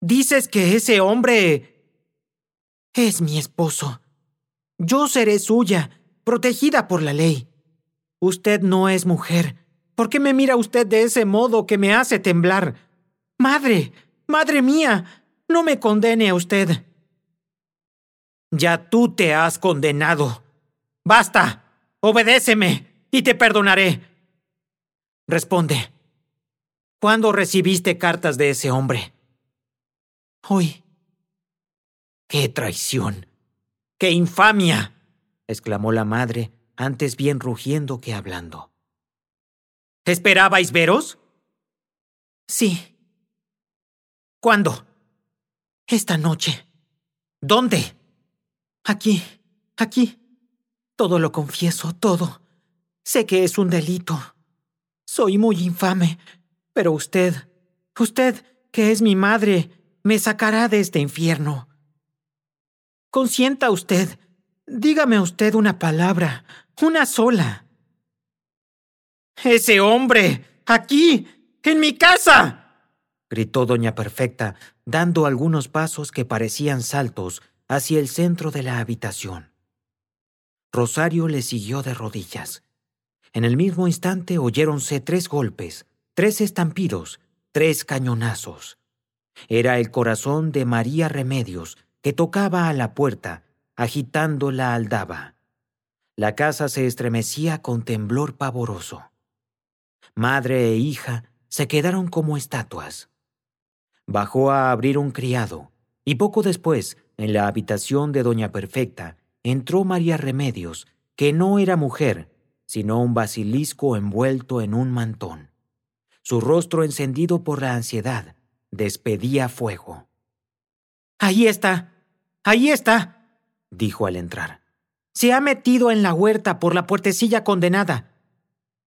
Dices que ese hombre es mi esposo. Yo seré suya, protegida por la ley. Usted no es mujer. ¿Por qué me mira usted de ese modo que me hace temblar? ¡Madre! ¡Madre mía! No me condene a usted. Ya tú te has condenado. ¡Basta! Obedéceme y te perdonaré. Responde. ¿Cuándo recibiste cartas de ese hombre? Hoy. ¡Qué traición! ¡Qué infamia!, exclamó la madre, antes bien rugiendo que hablando. ¿Esperabais veros? Sí. ¿Cuándo? Esta noche. ¿Dónde? Aquí. Todo lo confieso, todo. Sé que es un delito. Soy muy infame, pero usted, que es mi madre, me sacará de este infierno. Consienta usted. Dígame usted una palabra, una sola. ¡Ese hombre! ¡Aquí! ¡En mi casa!, gritó doña Perfecta, dando algunos pasos que parecían saltos hacia el centro de la habitación. Rosario le siguió de rodillas. En el mismo instante oyéronse 3 golpes, 3 estampidos, 3 cañonazos. Era el corazón de María Remedios, que tocaba a la puerta, agitando la aldaba. La casa se estremecía con temblor pavoroso. Madre e hija se quedaron como estatuas. Bajó a abrir un criado, y poco después, en la habitación de doña Perfecta, entró María Remedios, que no era mujer, sino un basilisco envuelto en un mantón. Su rostro, encendido por la ansiedad, despedía fuego. Ahí está, dijo al entrar. Se ha metido en la huerta por la puertecilla condenada.